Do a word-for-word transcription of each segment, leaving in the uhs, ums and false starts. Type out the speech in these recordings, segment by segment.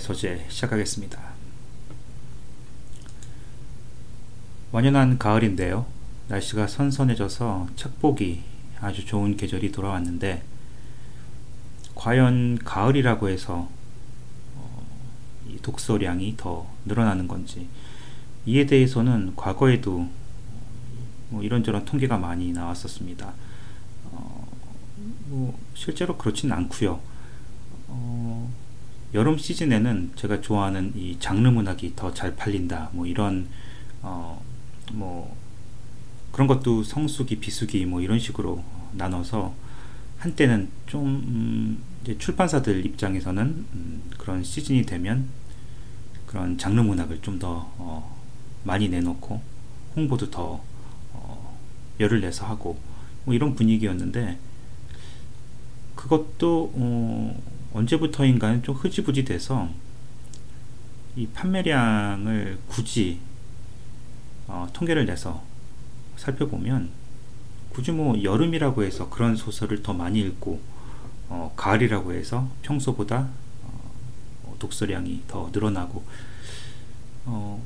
소재 시작하겠습니다. 완연한 가을인데요. 날씨가 선선해져서 책 보기 아주 좋은 계절이 돌아왔는데, 과연 가을이라고 해서 어, 이 독서량이 더 늘어나는 건지, 이에 대해서는 과거에도 뭐 이런저런 통계가 많이 나왔었습니다. 어, 뭐 실제로 그렇진 않고요. 어, 여름 시즌에는 제가 좋아하는 이 장르 문학이 더 잘 팔린다, 뭐 이런 어, 뭐 그런 것도 성수기, 비수기 뭐 이런 식으로 나눠서, 한때는 좀 음, 이제 출판사들 입장에서는 음, 그런 시즌이 되면 그런 장르 문학을 좀 더 어, 많이 내놓고 홍보도 더 어, 열을 내서 하고 뭐 이런 분위기였는데, 그것도 어, 언제부터인가는 좀 흐지부지 돼서 이 판매량을 굳이 어, 통계를 내서 살펴보면, 굳이 뭐 여름이라고 해서 그런 소설을 더 많이 읽고 어, 가을이라고 해서 평소보다 어, 독서량이 더 늘어나고 어,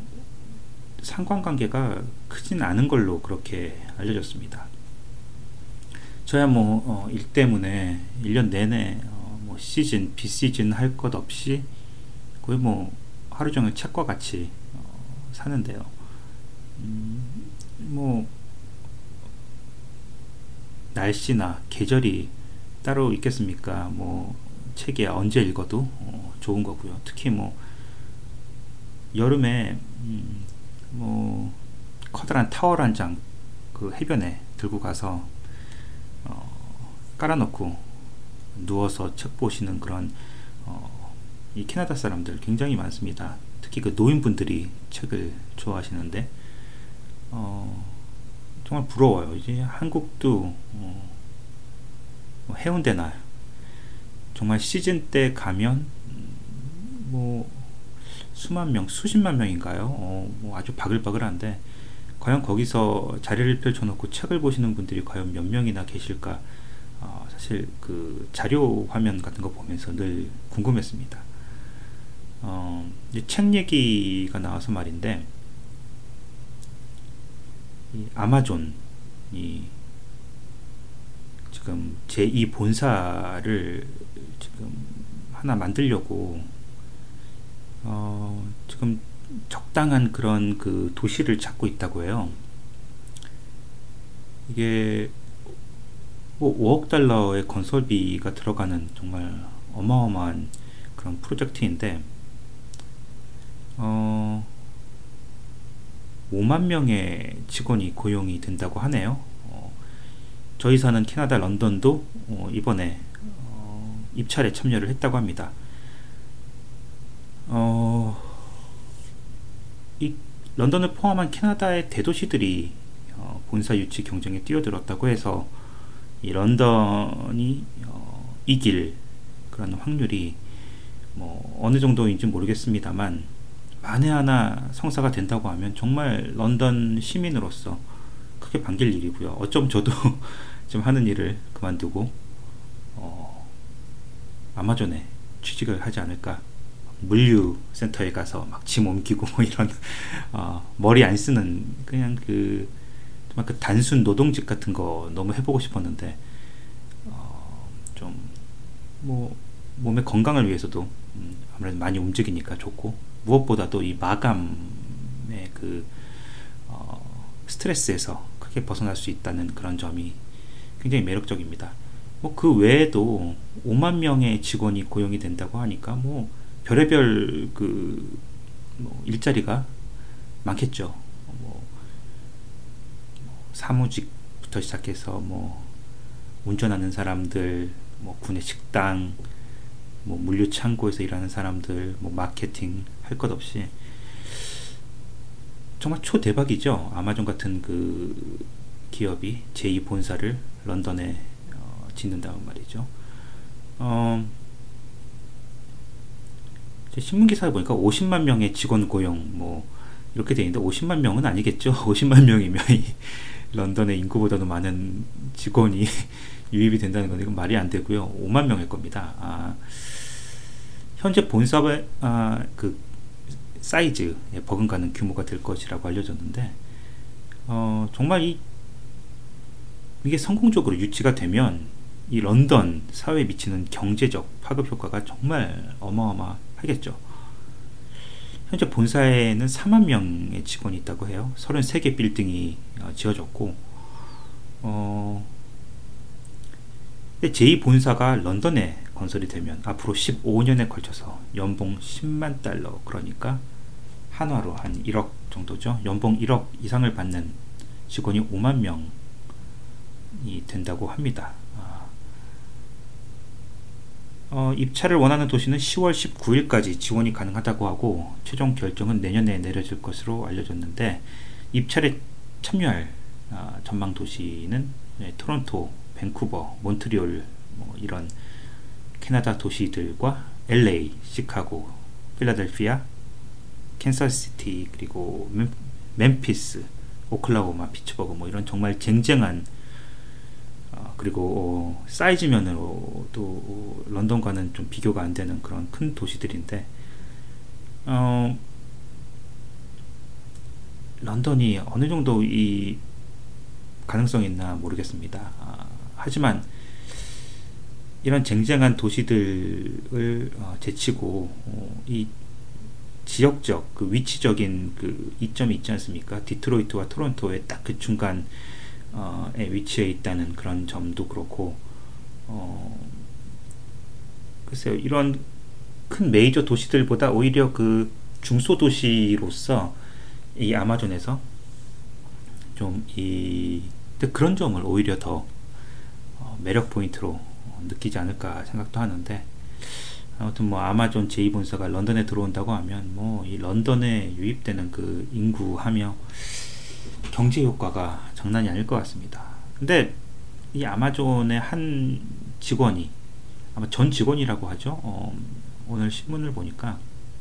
상관관계가 크진 않은 걸로 그렇게 알려졌습니다. 저야 뭐 어, 일 때문에 일 년 내내 어, 뭐 시즌, 비시즌 할 것 없이 거의 뭐 하루 종일 책과 같이 어, 사는데요. 음, 뭐 날씨나 계절이 따로 있겠습니까? 뭐 책이 언제 읽어도 어, 좋은 거고요. 특히 뭐 여름에 음, 뭐 커다란 타월 한 장 그 해변에 들고 가서 어, 깔아놓고 누워서 책 보시는 그런 어, 이 캐나다 사람들 굉장히 많습니다. 특히 그 노인분들이 책을 좋아하시는데 어, 정말 부러워요. 이제 한국도 어, 뭐 해운대나 정말 시즌 때 가면 음, 뭐 수만 명, 수십만 명인가요? 어, 뭐 아주 바글바글한데, 과연 거기서 자리를 펼쳐놓고 책을 보시는 분들이 과연 몇 명이나 계실까? 어, 사실 그 자료 화면 같은 거 보면서 늘 궁금했습니다. 어, 이제 책 얘기가 나와서 말인데, 이 아마존이 지금 제이 본사를 지금 하나 만들려고 어, 지금 적당한 그런 그 도시를 찾고 있다고 해요. 이게 뭐 오억 달러의 건설비가 들어가는 정말 어마어마한 그런 프로젝트인데, 어, 오만 명의 직원이 고용이 된다고 하네요. 어, 저희 사는 캐나다 런던도 어, 이번에 어, 입찰에 참여를 했다고 합니다. 어, 이 런던을 포함한 캐나다의 대도시들이 어, 본사 유치 경쟁에 뛰어들었다고 해서 이 런던이 어, 이길 그런 확률이 뭐 어느 정도인지 모르겠습니다만, 만에 하나 성사가 된다고 하면 정말 런던 시민으로서 크게 반길 일이고요. 어쩜 저도 좀 하는 일을 그만두고 어, 아마존에 취직을 하지 않을까. 물류센터에 가서 막 짐 옮기고 뭐 이런 어, 머리 안 쓰는 그냥 그 정말 그 단순 노동직 같은 거 너무 해보고 싶었는데, 어, 좀 뭐 몸의 건강을 위해서도 음, 아무래도 많이 움직이니까 좋고, 무엇보다도 이 마감의 그 어, 스트레스에서 크게 벗어날 수 있다는 그런 점이 굉장히 매력적입니다. 뭐 그 외에도 오만 명의 직원이 고용이 된다고 하니까 뭐 별의별 그 뭐 일자리가 많겠죠. 뭐 사무직부터 시작해서 뭐 운전하는 사람들, 뭐 구내 식당, 뭐 물류 창고에서 일하는 사람들, 뭐 마케팅 할 것 없이 정말 초대박이죠. 아마존 같은 그 기업이 제이 본사를 런던에 어, 짓는다는 말이죠. 어, 신문 기사에 보니까 오십만 명의 직원 고용 뭐 이렇게 돼 있는데, 오십만 명은 아니겠죠. 오십만 명이면 이 런던의 인구보다도 많은 직원이 유입이 된다는 건 이건 말이 안 되고요. 오만 명일 겁니다. 아, 현재 본사의 아, 그 사이즈, 버금가는 규모가 될 것이라고 알려졌는데, 어, 정말 이, 이게 성공적으로 유치가 되면 이 런던 사회에 미치는 경제적 파급 효과가 정말 어마어마하겠죠. 현재 본사에는 사만 명의 직원이 있다고 해요. 서른세 개 빌딩이 어, 지어졌고, 어, 제이 본사가 런던에 건설이 되면 앞으로 십오 년에 걸쳐서 연봉 십만 달러, 그러니까 한화로 한 일억 정도죠. 연봉 일억 이상을 받는 직원이 오만 명이 된다고 합니다. 어, 입찰을 원하는 도시는 시월 십구일까지 지원이 가능하다고 하고, 최종 결정은 내년에 내려질 것으로 알려졌는데, 입찰에 참여할 어, 전망 도시는 네, 토론토, 밴쿠버, 몬트리올, 뭐 이런 캐나다 도시들과 엘에이, 시카고, 필라델피아, 캔사스시티, 그리고 멤피스, 오클라호마, 피츠버그, 뭐 이런 정말 쟁쟁한, 어, 그리고 어, 사이즈면으로 또 런던과는 좀 비교가 안 되는 그런 큰 도시들인데, 어, 런던이 어느 정도 이 가능성이 있나 모르겠습니다. 아, 하지만 이런 쟁쟁한 도시들을 어, 제치고 어, 이 지역적 그 위치적인 그 이점이 있지 않습니까? 디트로이트와 토론토의 딱 그 중간 어, 에 위치해 있다는 그런 점도 그렇고, 어, 글쎄요, 이런 큰 메이저 도시들보다 오히려 그 중소도시로서 이 아마존에서 좀 이 그런 점을 오히려 더 어, 매력 포인트로 느끼지 않을까 생각도 하는데, 아무튼 뭐 아마존 제이 본사가 런던에 들어온다고 하면 뭐 이 런던에 유입되는 그 인구하며 경제 효과가 장난이 아닐 것 같습니다. 근데 이 아마존의 한 직원이, 아마 전 직원이라고 하죠. 어, 오늘 신문을 보니까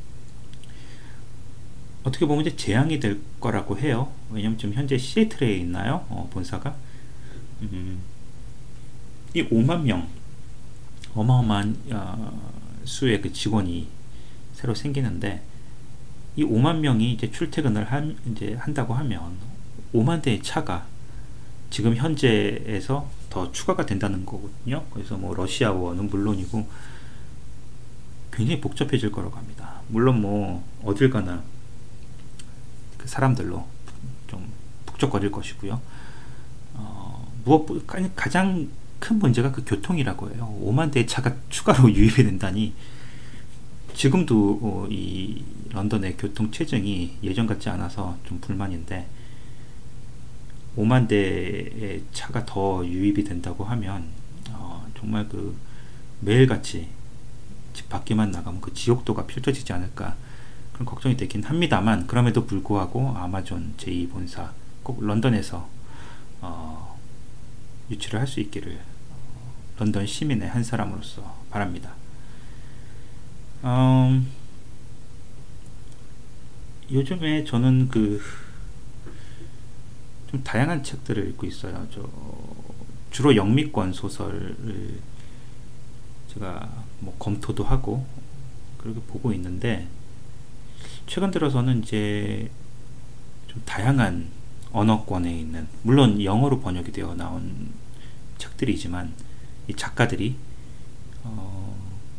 어떻게 보면 이제 재앙이 될 거라고 해요. 왜냐면 지금 현재 시애틀에 있나요? 어, 본사가. 음, 이 오만 명, 어마어마한 어, 수의 그 직원이 새로 생기는데, 이 오만 명이 이제 출퇴근을 한, 이제 한다고 하면 오만 대의 차가 지금 현재에서 더 추가가 된다는 거거든요. 그래서 뭐 러시아워는 물론이고 굉장히 복잡해질 거라고 합니다. 물론 뭐 어딜 가나 그 사람들로 좀 북적거릴 것이고요. 어, 무엇 가장 큰 문제가 그 교통이라고 해요. 오만 대의 차가 추가로 유입이 된다니, 지금도 어, 이 런던의 교통 체증이 예전 같지 않아서 좀 불만인데, 오만 대의 차가 더 유입이 된다고 하면 어, 정말 그 매일같이 집 밖에만 나가면 그 지옥도가 펼쳐지지 않을까, 그런 걱정이 되긴 합니다만, 그럼에도 불구하고 아마존 제이 본사 꼭 런던에서 어, 유치를 할 수 있기를 어, 런던 시민의 한 사람으로서 바랍니다. 음, 요즘에 저는 그 좀 다양한 책들을 읽고 있어요. 저 주로 영미권 소설을 제가 뭐 검토도 하고 그렇게 보고 있는데, 최근 들어서는 이제 좀 다양한 언어권에 있는, 물론 영어로 번역이 되어 나온 책들이지만 이 작가들이 어,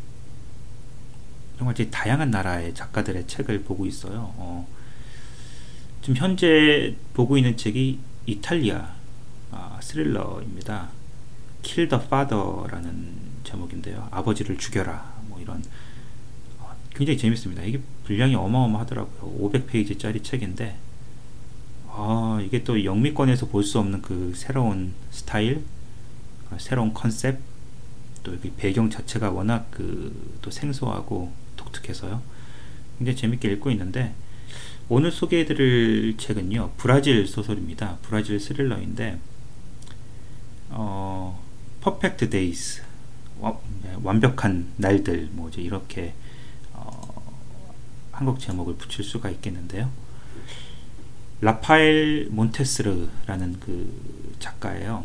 정말 이제 다양한 나라의 작가들의 책을 보고 있어요. 어, 지금 현재 보고 있는 책이 이탈리아 아, 스릴러입니다. Kill the Father라는 제목인데요. 아버지를 죽여라, 뭐 이런 어, 굉장히 재밌습니다. 이게 분량이 어마어마하더라고요. 오백 페이지 짜리 책인데, 아, 이게 또 영미권에서 볼 수 없는 그 새로운 스타일, 어, 새로운 컨셉, 또 여기 배경 자체가 워낙 그 또 생소하고 독특해서요. 굉장히 재밌게 읽고 있는데, 오늘 소개해드릴 책은요, 브라질 소설입니다. 브라질 스릴러인데, 어, Perfect Days, 와, 완벽한 날들, 뭐 이제 이렇게 어, 한국 제목을 붙일 수가 있겠는데요. 라파엘 몬테스르라는 그 작가예요.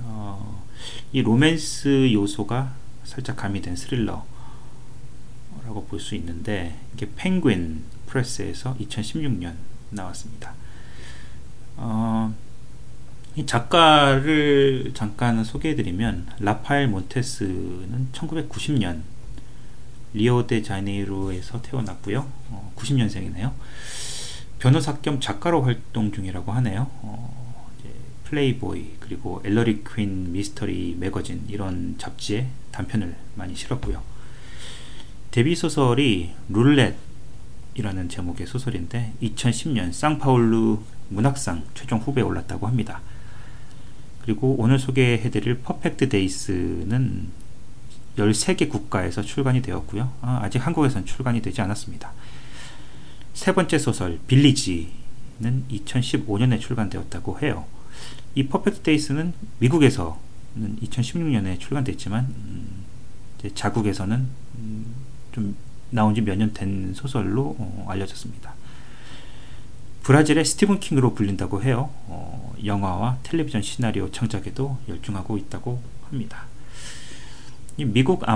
어, 이 로맨스 요소가 살짝 가미된 스릴러라고 라고 볼 수 있는데, 이게 펭귄 프레스에서 이천십육 년 나왔습니다. 어, 이 작가를 잠깐 소개해드리면, 라파엘 몬테스는 천구백구십 년 리오데자네이루에서 태어났고요. 어, 구십 년생이네요. 변호사 겸 작가로 활동 중이라고 하네요. 어, 이제 플레이보이 그리고 엘러리 퀸 미스터리 매거진 이런 잡지에 단편을 많이 실었고요. 데뷔 소설이 룰렛이라는 제목의 소설인데 이천십 년 상파울루 문학상 최종 후보에 올랐다고 합니다. 그리고 오늘 소개해드릴 퍼펙트 데이스는 열세 개 국가에서 출간이 되었고요. 아, 아직 한국에서는 출간이 되지 않았습니다. 세 번째 소설 빌리지는 이천십오 년에 출간되었다고 해요. 이 퍼펙트 데이스는 미국에서는 이천십육 년에 출간됐지만 음, 이제 자국에서는 음, 좀 나온 지 몇 년 된 소설로 어, 알려졌습니다. 브라질의 스티븐 킹으로 불린다고 해요. 어, 영화와 텔레비전 시나리오 창작에도 열중하고 있다고 합니다. 이 미국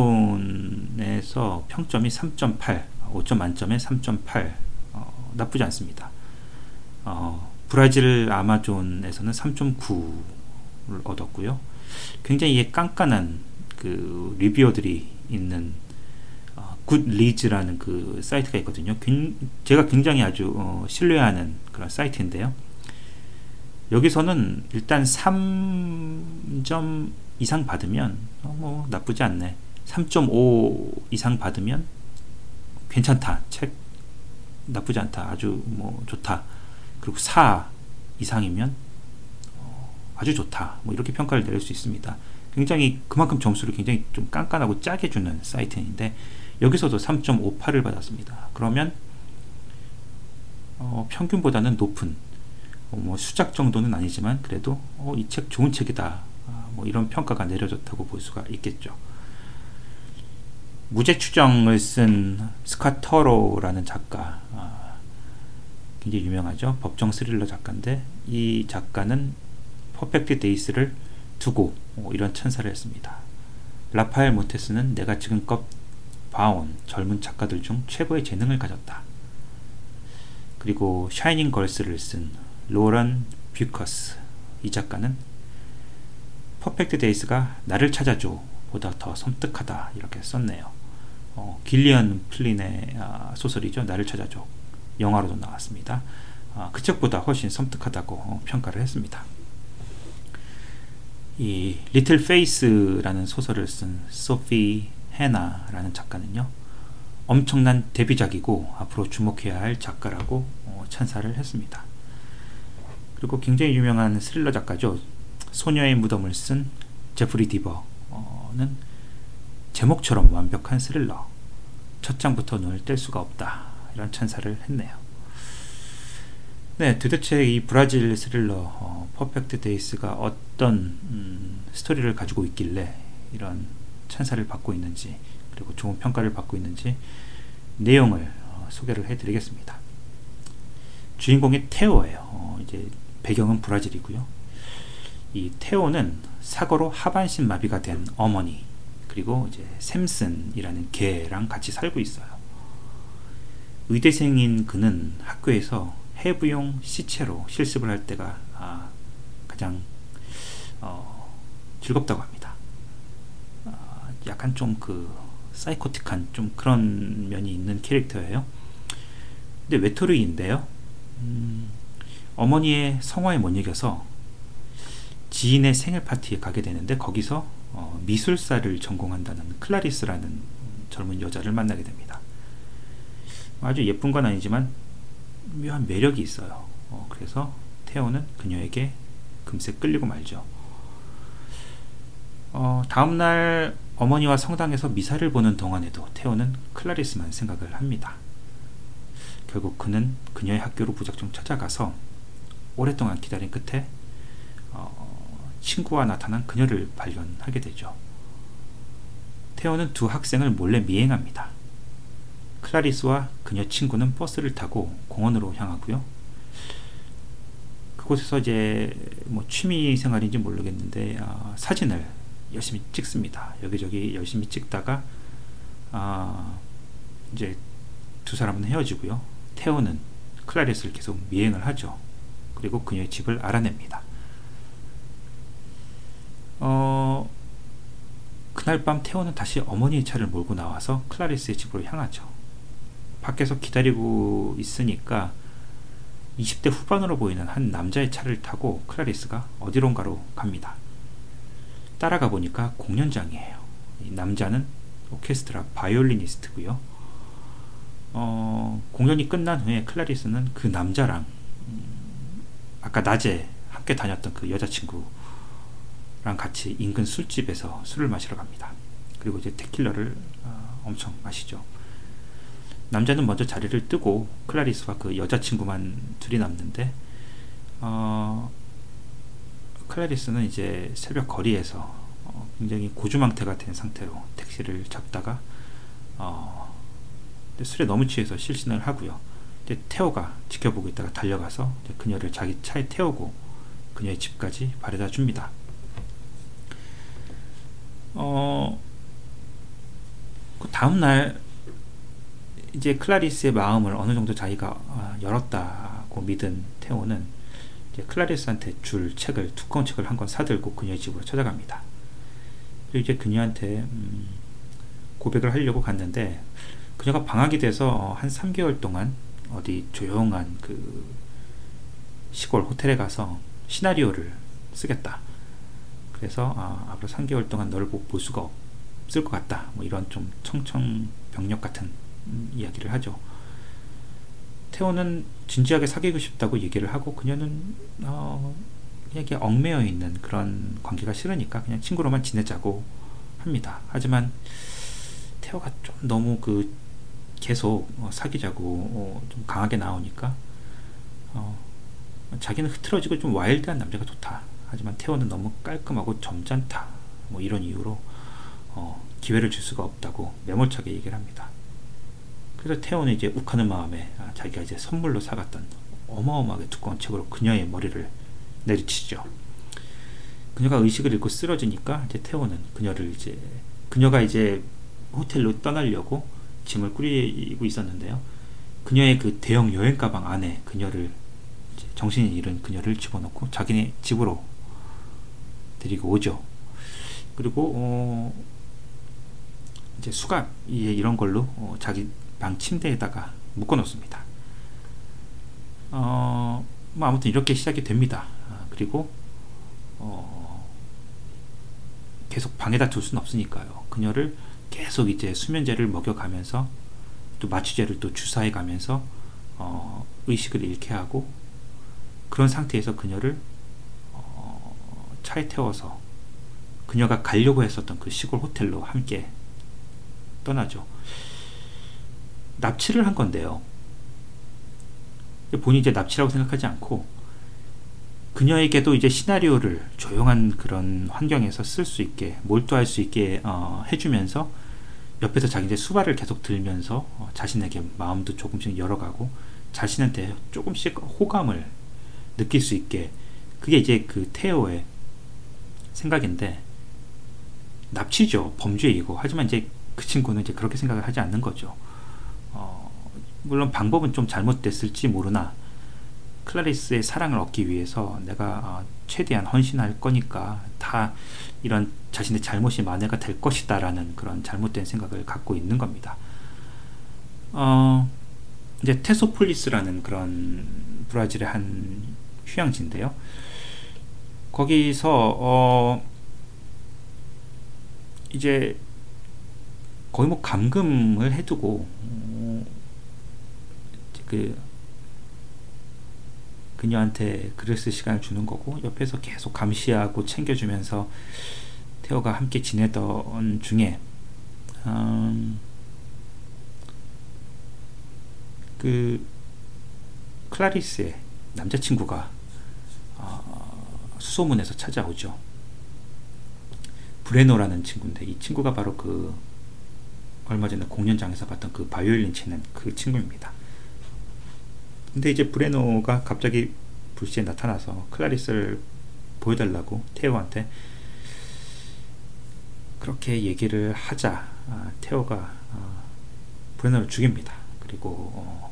아마존에서 평점이 삼 점 팔, 오 점 만점에 삼 점 팔, 어, 나쁘지 않습니다. 어, 브라질 아마존에서는 삼 점 구를 얻었고요. 굉장히 이게 깐깐한 그 리뷰어들이 있는 어, 굿리즈라는 그 사이트가 있거든요. 제가 굉장히 아주 어, 신뢰하는 그런 사이트인데요. 여기서는 일단 삼 점 이상 받으면 어, 뭐 나쁘지 않네. 삼 점 오 이상 받으면 괜찮다. 책 나쁘지 않다. 아주 뭐 좋다. 그리고 사 이상이면 어, 아주 좋다. 뭐 이렇게 평가를 내릴 수 있습니다. 굉장히 그만큼 점수를 굉장히 좀 깐깐하고 짜게 주는 사이트인데 여기서도 삼 점 오팔을 받았습니다. 그러면 어, 평균보다는 높은 어, 뭐 수작 정도는 아니지만 그래도 어, 이 책 좋은 책이다. 아, 뭐 이런 평가가 내려졌다고 볼 수가 있겠죠. 무죄 추정을 쓴 스캇 터로라는 작가, 아, 굉장히 유명하죠. 법정 스릴러 작가인데 이 작가는 퍼펙트 데이스를 두고 어, 이런 찬사를 했습니다. 라파엘 몬테스는 내가 지금껏 봐온 젊은 작가들 중 최고의 재능을 가졌다. 그리고 샤이닝 걸스를 쓴 로런 뷰커스, 이 작가는 퍼펙트 데이스가 나를 찾아줘 보다 더 섬뜩하다 이렇게 썼네요. 어, 길리언 플린의 아, 소설이죠. 나를 찾아줘. 영화로도 나왔습니다. 아, 그 책보다 훨씬 섬뜩하다고 어, 평가를 했습니다. 이 리틀 페이스라는 소설을 쓴 소피 해나라는 작가는요, 엄청난 데뷔작이고 앞으로 주목해야 할 작가라고 어, 찬사를 했습니다. 그리고 굉장히 유명한 스릴러 작가죠. 소녀의 무덤을 쓴 제프리 디버는 제목처럼 완벽한 스릴러, 첫 장부터 눈을 뗄 수가 없다 이런 찬사를 했네요. 네, 도대체 이 브라질 스릴러 어, 퍼펙트 데이스가 어떤 음, 스토리를 가지고 있길래 이런 찬사를 받고 있는지, 그리고 좋은 평가를 받고 있는지 내용을 어, 소개를 해드리겠습니다. 주인공이 테오예요. 어, 이제 배경은 브라질이고요. 이 테오는 사고로 하반신 마비가 된 어머니, 그리고 이제 샘슨이라는 개랑 같이 살고 있어요. 의대생인 그는 학교에서 해부용 시체로 실습을 할 때가 아, 가장 어, 즐겁다고 합니다. 아, 약간 좀 그 사이코틱한 좀 그런 면이 있는 캐릭터예요. 근데 외톨이인데요. 음, 어머니의 성화에 못 이겨서 지인의 생일 파티에 가게 되는데 거기서 어, 미술사를 전공한다는 클라리스라는 젊은 여자를 만나게 됩니다. 아주 예쁜 건 아니지만 묘한 매력이 있어요. 어, 그래서 테오는 그녀에게 금세 끌리고 말죠. 어, 다음날 어머니와 성당에서 미사를 보는 동안에도 테오는 클라리스만 생각을 합니다. 결국 그는 그녀의 학교로 무작정 찾아가서 오랫동안 기다린 끝에 어, 친구와 나타난 그녀를 발견하게 되죠. 테오는 두 학생을 몰래 미행합니다. 클라리스와 그녀 친구는 버스를 타고 공원으로 향하고요. 그곳에서 이제 뭐 취미 생활인지 모르겠는데 어, 사진을 열심히 찍습니다. 여기저기 열심히 찍다가 어, 이제 두 사람은 헤어지고요. 테오는 클라리스를 계속 미행을 하죠. 그리고 그녀의 집을 알아냅니다. 어, 그날 밤 테오는 다시 어머니의 차를 몰고 나와서 클라리스의 집으로 향하죠. 밖에서 기다리고 있으니까 이십 대 후반으로 보이는 한 남자의 차를 타고 클라리스가 어디론가로 갑니다. 따라가 보니까 공연장이에요. 이 남자는 오케스트라 바이올리니스트고요. 어, 공연이 끝난 후에 클라리스는 그 남자랑 음, 아까 낮에 함께 다녔던 그 여자친구랑 같이 인근 술집에서 술을 마시러 갑니다. 그리고 이제 테킬러를 어, 엄청 마시죠. 남자는 먼저 자리를 뜨고 클라리스와 그 여자친구만 둘이 남는데 어, 클라리스는 이제 새벽 거리에서 어, 굉장히 고주망태가 된 상태로 택시를 잡다가 어, 술에 너무 취해서 실신을 하고요. 이제 테오가 지켜보고 있다가 달려가서 그녀를 자기 차에 태우고 그녀의 집까지 바래다 줍니다. 어, 그 다음날 이제 클라리스의 마음을 어느 정도 자기가 열었다고 믿은 테오는 이제 클라리스한테 줄 책을, 두꺼운 책을 한 권 사들고 그녀의 집으로 찾아갑니다. 그리고 이제 그녀한테 음, 고백을 하려고 갔는데 그녀가 방학이 돼서 한 삼 개월 동안 어디 조용한 그 시골 호텔에 가서 시나리오를 쓰겠다. 그래서 아, 앞으로 삼 개월 동안 너를 볼 수가 없을 것 같다. 뭐 이런 좀 청천벽력 같은 음, 이야기를 하죠. 테오는 진지하게 사귀고 싶다고 얘기를 하고 그녀는 어, 그냥 이게 얽매여 있는 그런 관계가 싫으니까 그냥 친구로만 지내자고 합니다. 하지만 테오가 좀 너무 그 계속 어, 사귀자고 어, 좀 강하게 나오니까 어, 자기는 흐트러지고 좀 와일드한 남자가 좋다. 하지만 테오는 너무 깔끔하고 점잖다. 뭐 이런 이유로 어, 기회를 줄 수가 없다고 매몰차게 얘기를 합니다. 그래서 테오는 이제 욱하는 마음에 아, 자기가 이제 선물로 사갔던 어마어마하게 두꺼운 책으로 그녀의 머리를 내리치죠. 그녀가 의식을 잃고 쓰러지니까 이제 테오는 그녀를 이제 그녀가 이제 호텔로 떠나려고 짐을 꾸리고 있었는데요. 그녀의 그 대형 여행 가방 안에 그녀를 이제 정신이 잃은 그녀를 집어넣고 자기네 집으로 데리고 오죠. 그리고 어 이제 수갑 이런 걸로 어 자기 방 침대에다가 묶어놓습니다. 어, 뭐 아무튼 이렇게 시작이 됩니다. 아, 그리고 어, 계속 방에다 둘 수는 없으니까요. 그녀를 계속 이제 수면제를 먹여가면서 또 마취제를 또 주사해가면서 어, 의식을 잃게 하고 그런 상태에서 그녀를 어, 차에 태워서 그녀가 가려고 했었던 그 시골 호텔로 함께 떠나죠. 납치를 한 건데요. 본인이 이제 납치라고 생각하지 않고 그녀에게도 이제 시나리오를 조용한 그런 환경에서 쓸 수 있게 몰두할 수 있게 어, 해주면서 옆에서 자기 이제 수발을 계속 들면서 어, 자신에게 마음도 조금씩 열어가고 자신한테 조금씩 호감을 느낄 수 있게 그게 이제 그 테오의 생각인데 납치죠. 범죄이고 하지만 이제 그 친구는 이제 그렇게 생각을 하지 않는 거죠. 어, 물론 방법은 좀 잘못됐을지 모르나 클라리스의 사랑을 얻기 위해서 내가 어, 최대한 헌신할 거니까 다 이런 자신의 잘못이 만회가 될 것이다 라는 그런 잘못된 생각을 갖고 있는 겁니다. 어, 이제 테소폴리스라는 그런 브라질의 한 휴양지인데요. 거기서 어, 이제 거의 뭐 감금을 해두고 어, 그 그녀한테 글을 쓸 시간을 주는 거고 옆에서 계속 감시하고 챙겨주면서 테오가 함께 지내던 중에 음, 그 클라리스의 남자친구가 어, 수소문에서 찾아오죠. 브레노라는 친구인데 이 친구가 바로 그 얼마 전에 공연장에서 봤던 그 바이올린 치는 그 친구입니다. 근데 이제 브레노가 갑자기 불시에 나타나서 클라리스를 보여달라고 테오한테 그렇게 얘기를 하자 아, 테오가 아, 브레너를 죽입니다. 그리고 어,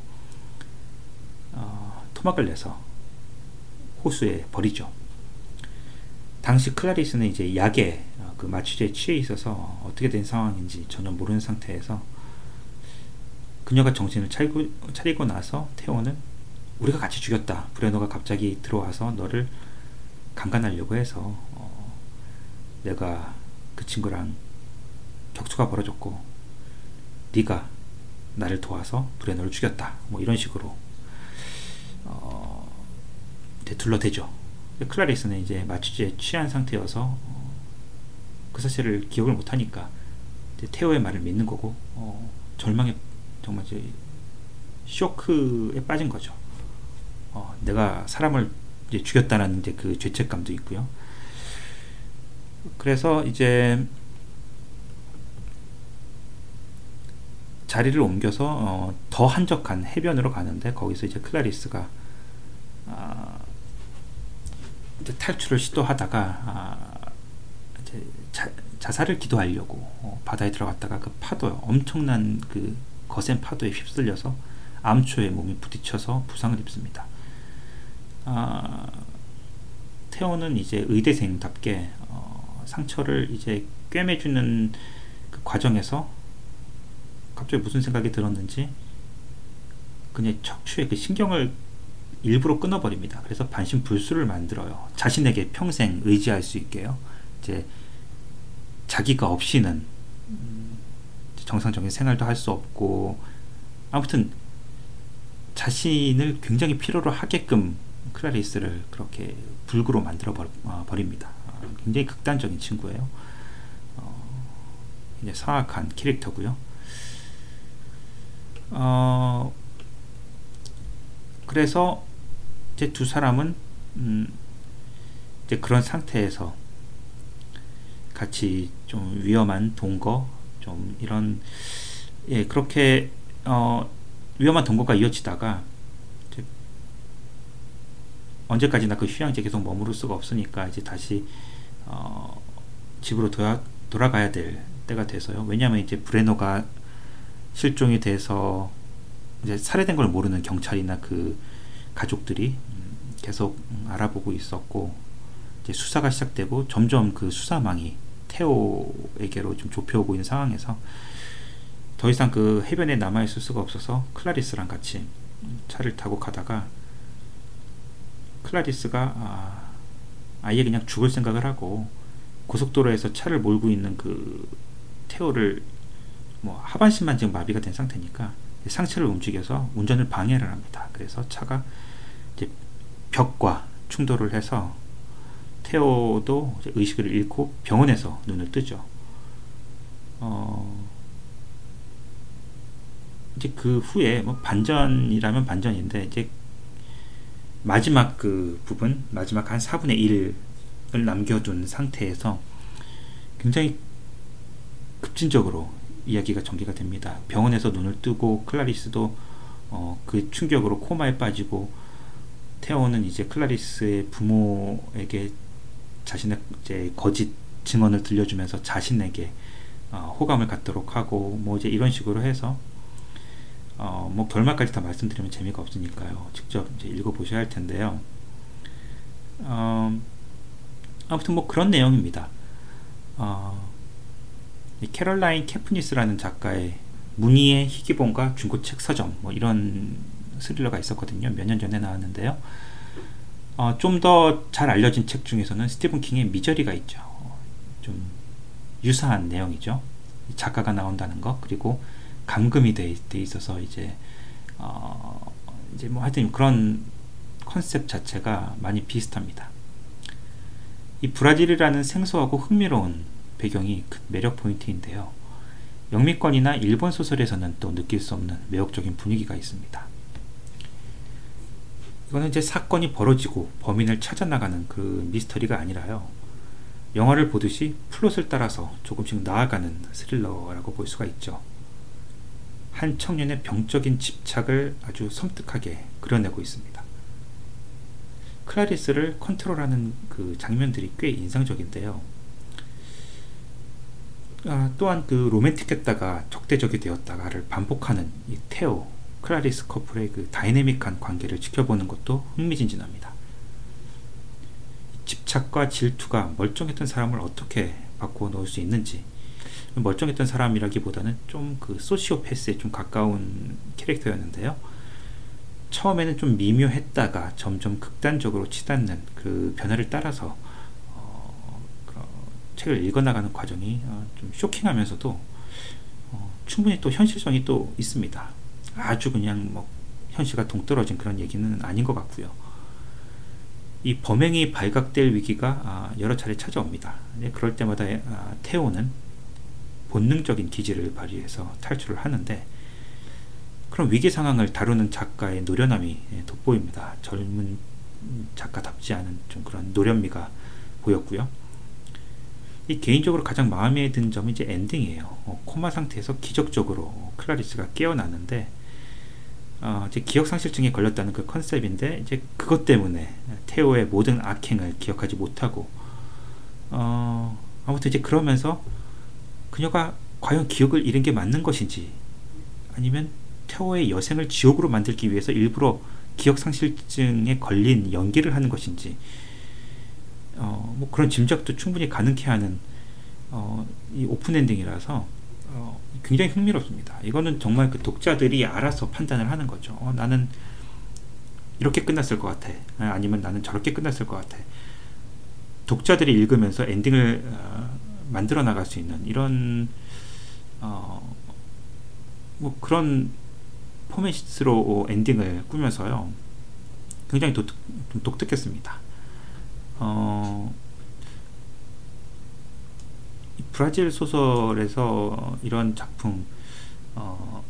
어, 토막을 내서 호수에 버리죠. 당시 클라리스는 이제 약에 어, 그 마취제에 취해 있어서 어떻게 된 상황인지 전혀 모르는 상태에서 그녀가 정신을 차리고, 차리고 나서 테오는 우리가 같이 죽였다. 브레너가 갑자기 들어와서 너를 강간하려고 해서 어, 내가 그 친구랑 격투가 벌어졌고 네가 나를 도와서 브레너를 죽였다. 뭐 이런 식으로 어, 이제 둘러대죠. 클라리스는 이제 마취제에 취한 상태여서 어, 그 사실을 기억을 못하니까 테오의 말을 믿는 거고 어, 절망에 정말 이제 쇼크에 빠진 거죠. 어, 내가 사람을 이제 죽였다는 이제 그 죄책감도 있고요. 그래서 이제 자리를 옮겨서 어, 더 한적한 해변으로 가는데 거기서 이제 클라리스가 아, 이제 탈출을 시도하다가 아, 이제 자, 자살을 기도하려고 어, 바다에 들어갔다가 그 파도 엄청난 그 거센 파도에 휩쓸려서 암초에 몸이 부딪혀서 부상을 입습니다. 아, 테오는 이제 의대생답게 어, 상처를 이제 꿰매주는 그 과정에서 갑자기 무슨 생각이 들었는지 그냥 척추의 그 신경을 일부러 끊어버립니다. 그래서 반신불수를 만들어요. 자신에게 평생 의지할 수 있게요. 이제 자기가 없이는 정상적인 생활도 할 수 없고 아무튼 자신을 굉장히 필요로 하게끔 클라리스를 그렇게 불구로 만들어 버립니다. 굉장히 극단적인 친구예요. 어, 이제 사악한 캐릭터고요. 어, 그래서 이제 두 사람은 음, 이제 그런 상태에서 같이 좀 위험한 동거, 좀 이런 예 그렇게 어, 위험한 동거가 이어지다가 이제 언제까지나 그 휴양지에 계속 머무를 수가 없으니까 이제 다시 어, 집으로 돌아, 돌아가야 될 때가 돼서요. 왜냐하면 이제 브레너가 실종이 돼서 이제 살해된 걸 모르는 경찰이나 그 가족들이 계속 알아보고 있었고 이제 수사가 시작되고 점점 그 수사망이 테오에게로 좀 좁혀오고 있는 상황에서 더 이상 그 해변에 남아있을 수가 없어서 클라리스랑 같이 차를 타고 가다가 클라리스가 아, 아예 그냥 죽을 생각을 하고 고속도로에서 차를 몰고 있는 그 테오를 뭐 하반신만 지금 마비가 된 상태니까 상체를 움직여서 운전을 방해를 합니다. 그래서 차가 이제 벽과 충돌을 해서 테오도 의식을 잃고 병원에서 눈을 뜨죠. 어, 이제 그 후에 뭐 반전이라면 반전인데 이제 마지막 그 부분, 마지막 한 사분의 일을 남겨둔 상태에서 굉장히 급진적으로 이야기가 전개가 됩니다. 병원에서 눈을 뜨고 클라리스도 어, 그 충격으로 코마에 빠지고 테오는 이제 클라리스의 부모에게 자신의 이제 거짓 증언을 들려주면서 자신에게 어, 호감을 갖도록 하고 뭐 이제 이런 식으로 해서 어, 뭐 결말까지 다 말씀드리면 재미가 없으니까요. 직접 이제 읽어보셔야 할 텐데요. 어, 아무튼 뭐 그런 내용입니다. 어, 캐럴라인 캐프니스라는 작가의 무늬의 희귀본과 중고책 서점 뭐 이런 스릴러가 있었거든요. 몇 년 전에 나왔는데요. 어, 좀 더 잘 알려진 책 중에서는 스티븐 킹의 미저리가 있죠. 어, 좀 유사한 내용이죠. 작가가 나온다는 거 그리고 감금이 돼, 돼 있어서 이제 어, 이제 뭐 하여튼 그런 컨셉 자체가 많이 비슷합니다. 이 브라질이라는 생소하고 흥미로운 배경이 큰 매력 포인트인데요. 영미권이나 일본 소설에서는 또 느낄 수 없는 매혹적인 분위기가 있습니다. 이거는 이제 사건이 벌어지고 범인을 찾아나가는 그 미스터리가 아니라요. 영화를 보듯이 플롯을 따라서 조금씩 나아가는 스릴러라고 볼 수가 있죠. 한 청년의 병적인 집착을 아주 섬뜩하게 그려내고 있습니다. 클라리스를 컨트롤하는 그 장면들이 꽤 인상적인데요. 아, 또한 그 로맨틱했다가 적대적이 되었다가를 반복하는 이 테오, 클라리스 커플의 그 다이내믹한 관계를 지켜보는 것도 흥미진진합니다. 집착과 질투가 멀쩡했던 사람을 어떻게 바꾸어 놓을 수 있는지, 멀쩡했던 사람이라기보다는 좀 그 소시오패스에 좀 가까운 캐릭터였는데요. 처음에는 좀 미묘했다가 점점 극단적으로 치닫는 그 변화를 따라서 어, 그 책을 읽어나가는 과정이 어, 좀 쇼킹하면서도 어, 충분히 또 현실성이 또 있습니다. 아주 그냥 뭐 현실과 동떨어진 그런 얘기는 아닌 것 같고요. 이 범행이 발각될 위기가 아, 여러 차례 찾아옵니다. 그럴 때마다 아, 테오는 본능적인 기질을 발휘해서 탈출을 하는데, 그런 위기 상황을 다루는 작가의 노련함이 돋보입니다. 젊은 작가답지 않은 좀 그런 노련미가 보였고요. 이 개인적으로 가장 마음에 든 점이 이제 엔딩이에요. 어, 코마 상태에서 기적적으로 클라리스가 깨어나는데, 어, 이제 기억상실증에 걸렸다는 그 컨셉인데, 이제 그것 때문에 테오의 모든 악행을 기억하지 못하고, 어, 아무튼 이제 그러면서 그녀가 과연 기억을 잃은 게 맞는 것인지, 아니면 테오의 여생을 지옥으로 만들기 위해서 일부러 기억상실증에 걸린 연기를 하는 것인지, 어, 뭐 그런 짐작도 충분히 가능케 하는 어, 이 오픈 엔딩이라서 어, 굉장히 흥미롭습니다. 이거는 정말 그 독자들이 알아서 판단을 하는 거죠. 어, 나는 이렇게 끝났을 것 같아. 아니면 나는 저렇게 끝났을 것 같아. 독자들이 읽으면서 엔딩을 어, 만들어 나갈 수 있는 이런 어, 뭐 그런 포맷으로 엔딩을 꾸면서요, 굉장히 독, 좀 독특했습니다. 어, 브라질 소설에서 이런 작품 어,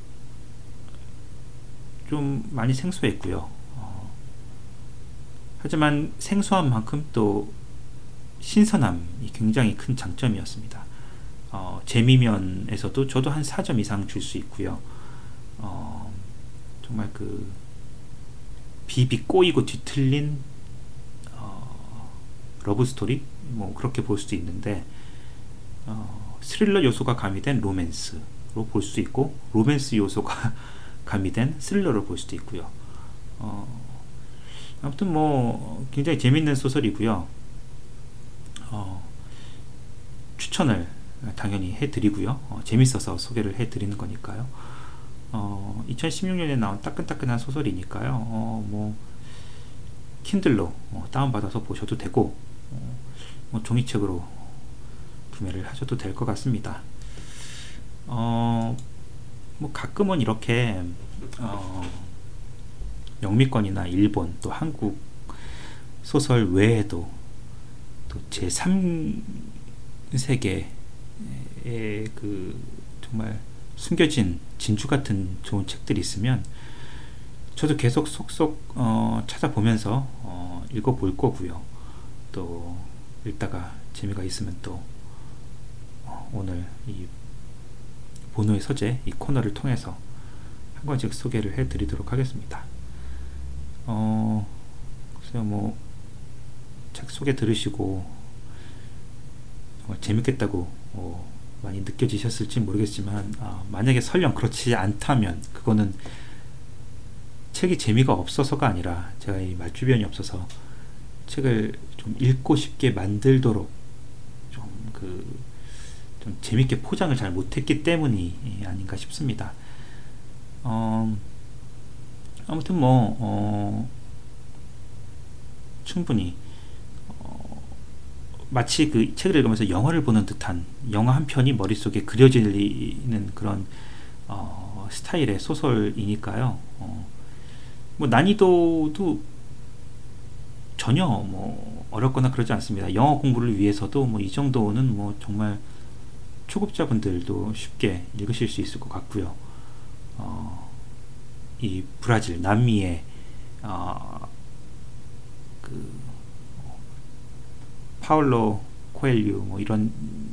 좀 많이 생소했고요. 어, 하지만 생소한 만큼 또 신선함이 굉장히 큰 장점이었습니다. 어, 재미면에서도 저도 한 사 점 이상 줄 수 있고요. 어, 정말 그 비비 꼬이고 뒤틀린 어, 러브 스토리, 뭐 그렇게 볼 수도 있는데, 어, 스릴러 요소가 가미된 로맨스로 볼 수 있고, 로맨스 요소가 가미된 스릴러로 볼 수도 있고요. 어, 아무튼 뭐 굉장히 재밌는 소설이고요. 어, 추천을 당연히 해드리고요. 어, 재밌어서 소개를 해드리는 거니까요. 어, 이천십육 년에 나온 따끈따끈한 소설이니까요. 어, 뭐 킨들로 어, 다운받아서 보셔도 되고, 어, 뭐 종이책으로 구매를 하셔도 될 것 같습니다. 어, 뭐 가끔은 이렇게 어, 영미권이나 일본 또 한국 소설 외에도 또 제삼 세계의 그 정말 숨겨진 진주 같은 좋은 책들이 있으면 저도 계속 속속 어, 찾아보면서 어, 읽어볼 거고요. 또 읽다가 재미가 있으면 또 어, 오늘 이 보노의 서재 이 코너를 통해서 한 권씩 소개를 해드리도록 하겠습니다. 어, 글쎄요, 뭐 책 소개 들으시고 어, 재밌겠다고 어, 많이 느껴지셨을지 모르겠지만, 아, 만약에 설령 그렇지 않다면 그거는 책이 재미가 없어서가 아니라 제가 이 말주변이 없어서 책을 좀 읽고 싶게 만들도록 좀 그 좀 재밌게 포장을 잘 못했기 때문이 아닌가 싶습니다. 어, 아무튼 뭐 어, 충분히 어, 마치 그 책을 읽으면서 영화를 보는 듯한 영화 한 편이 머릿속에 그려지는 그런 어, 스타일의 소설이니까요. 어, 뭐 난이도도 전혀 뭐 어렵거나 그러지 않습니다. 영어 공부를 위해서도 뭐 이 정도는 뭐 정말 초급자분들도 쉽게 읽으실 수 있을 것 같고요. 어, 이 브라질 남미의 어, 그 파울로 코엘류 뭐 이런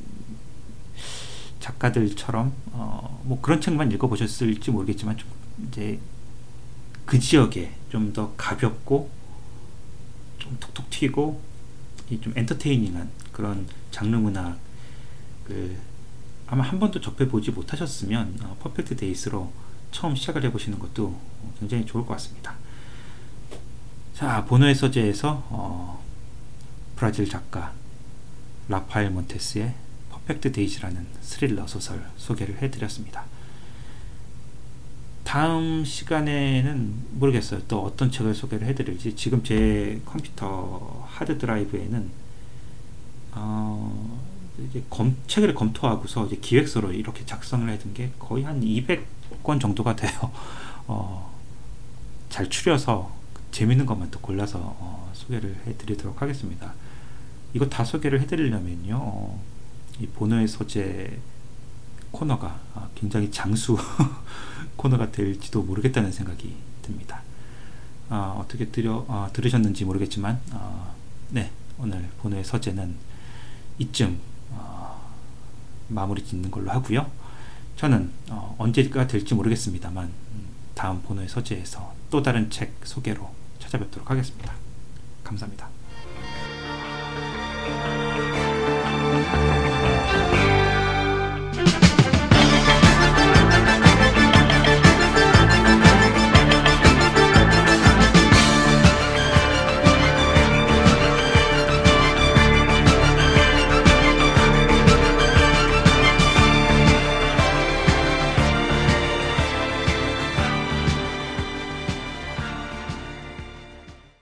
작가들처럼 어, 뭐 그런 책만 읽어보셨을지 모르겠지만 좀 이제 그 지역에 좀 더 가볍고 좀 톡톡 튀고 좀 엔터테이닝한 그런 장르 문학을 아마 한 번도 접해보지 못하셨으면 어, 퍼펙트 데이스로 처음 시작을 해보시는 것도 굉장히 좋을 것 같습니다. 자, 보노의 서재에서 어, 브라질 작가 라파엘 몬테스의 퍼펙트 데이즈라는 스릴러 소설 소개를 해드렸습니다. 다음 시간에는 모르겠어요. 또 어떤 책을 소개를 해드릴지. 지금 제 컴퓨터 하드 드라이브에는 어, 이제 검, 책을 검토하고서 이제 기획서로 이렇게 작성을 해둔 게 거의 한 이백 권 정도가 돼요. 어, 잘 추려서 재밌는 것만 또 골라서 어, 소개를 해드리도록 하겠습니다. 이거 다 소개를 해드리려면요, 어, 이 보노의 소재 코너가 어, 굉장히 장수 코너가 될지도 모르겠다는 생각이 듭니다. 어, 어떻게 들여, 어, 들으셨는지 모르겠지만 어, 네, 오늘 보노의 서재는 이쯤 어, 마무리 짓는 걸로 하고요. 저는 어, 언제가 될지 모르겠습니다만 음, 다음 보노의 서재에서 또 다른 책 소개로 찾아뵙도록 하겠습니다. 감사합니다.